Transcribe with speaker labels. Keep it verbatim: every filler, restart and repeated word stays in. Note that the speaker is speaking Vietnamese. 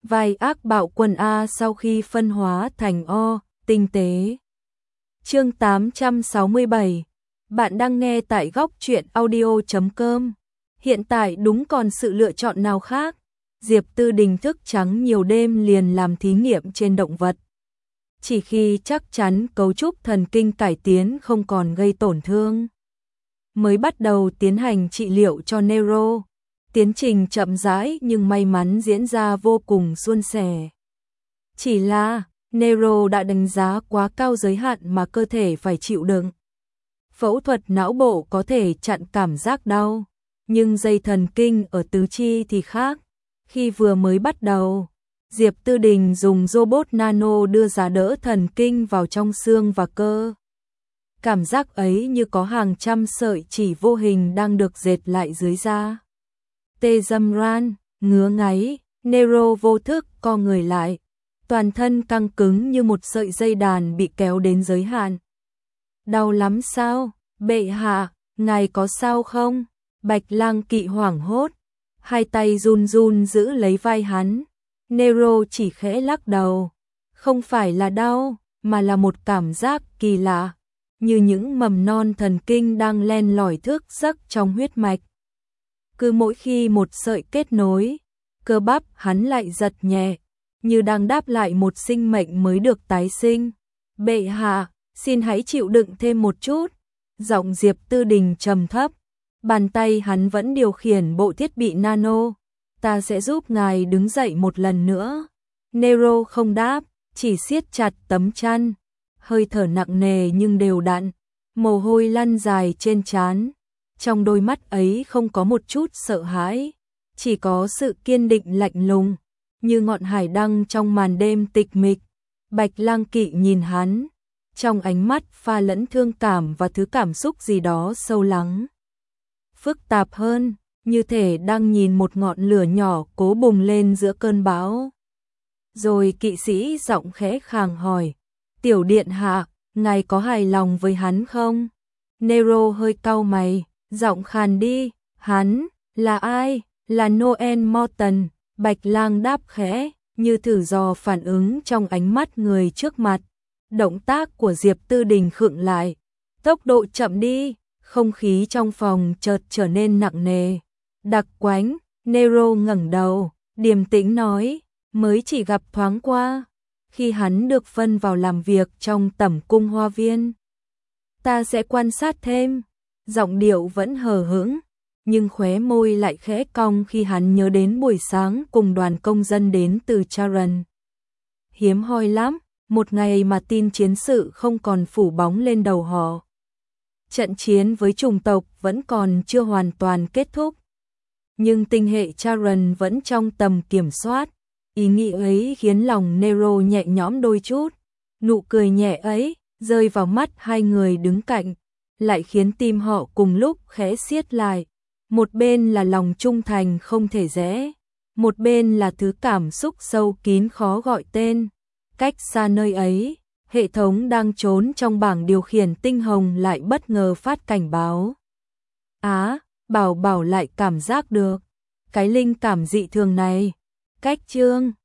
Speaker 1: vai ác bạo quần A sau khi phân hóa thành O, tinh tế. Chương tám trăm sáu mươi bảy. Bạn đang nghe tại góc truyện audio chấm com. Hiện tại đúng còn sự lựa chọn nào khác. Diệp Tư Đình thức trắng nhiều đêm liền làm thí nghiệm trên động vật. Chỉ khi chắc chắn cấu trúc thần kinh cải tiến không còn gây tổn thương, mới bắt đầu tiến hành trị liệu cho Nero. Tiến trình chậm rãi nhưng may mắn diễn ra vô cùng suôn sẻ. Chỉ là Nero đã đánh giá quá cao giới hạn mà cơ thể phải chịu đựng. Phẫu thuật não bộ có thể chặn cảm giác đau, nhưng dây thần kinh ở tứ chi thì khác. Khi vừa mới bắt đầu, Diệp Tư Đình dùng robot nano đưa giá đỡ thần kinh vào trong xương và cơ. Cảm giác ấy như có hàng trăm sợi chỉ vô hình đang được dệt lại dưới da. Tê dâm ran, ngứa ngáy, Nero vô thức co người lại. Toàn thân căng cứng như một sợi dây đàn bị kéo đến giới hạn. Đau lắm sao? Bệ hạ, ngài có sao không? Bạch Lang Kỵ hoảng hốt, hai tay run run giữ lấy vai hắn. Nero chỉ khẽ lắc đầu. Không phải là đau, mà là một cảm giác kỳ lạ, như những mầm non thần kinh đang len lỏi thức giấc trong huyết mạch. Cứ mỗi khi một sợi kết nối, cơ bắp hắn lại giật nhẹ, như đang đáp lại một sinh mệnh mới được tái sinh. Bệ hạ, xin hãy chịu đựng thêm một chút. Giọng Diệp Tư Đình trầm thấp. Bàn tay hắn vẫn điều khiển bộ thiết bị nano. Ta sẽ giúp ngài đứng dậy một lần nữa. Nero không đáp, chỉ siết chặt tấm chăn. Hơi thở nặng nề nhưng đều đặn, mồ hôi lăn dài trên trán. Trong đôi mắt ấy không có một chút sợ hãi, chỉ có sự kiên định lạnh lùng, như ngọn hải đăng trong màn đêm tịch mịch. Bạch Lang Kỵ nhìn hắn, trong ánh mắt pha lẫn thương cảm và thứ cảm xúc gì đó sâu lắng, phức tạp hơn, như thể đang nhìn một ngọn lửa nhỏ cố bùng lên giữa cơn bão. Rồi kỵ sĩ giọng khẽ khàng hỏi, tiểu điện hạ, ngài có hài lòng với hắn không? Nero hơi cau mày, giọng khàn đi, hắn, là ai? Là Noel Morton. Bạch Lang đáp khẽ, như thử dò phản ứng trong ánh mắt người trước mặt. Động tác của Diệp Tư Đình khựng lại, tốc độ chậm đi, không khí trong phòng chợt trở nên nặng nề. Đặc quánh, Nero ngẩng đầu, điềm tĩnh nói, mới chỉ gặp thoáng qua, khi hắn được phân vào làm việc trong tẩm cung hoa viên. Ta sẽ quan sát thêm. Giọng điệu vẫn hờ hững, nhưng khóe môi lại khẽ cong khi hắn nhớ đến buổi sáng cùng đoàn công dân đến từ Charon. Hiếm hoi lắm, một ngày mà tin chiến sự không còn phủ bóng lên đầu họ. Trận chiến với chủng tộc vẫn còn chưa hoàn toàn kết thúc, nhưng tinh hệ Charon vẫn trong tầm kiểm soát. Ý nghĩ ấy khiến lòng Nero nhẹ nhõm đôi chút. Nụ cười nhẹ ấy rơi vào mắt hai người đứng cạnh, lại khiến tim họ cùng lúc khẽ siết lại. Một bên là lòng trung thành không thể rẽ, một bên là thứ cảm xúc sâu kín khó gọi tên. Cách xa nơi ấy, hệ thống đang trốn trong bảng điều khiển tinh hồng lại bất ngờ phát cảnh báo. Á, Bảo Bảo lại cảm giác được cái linh cảm dị thường này. Cách chương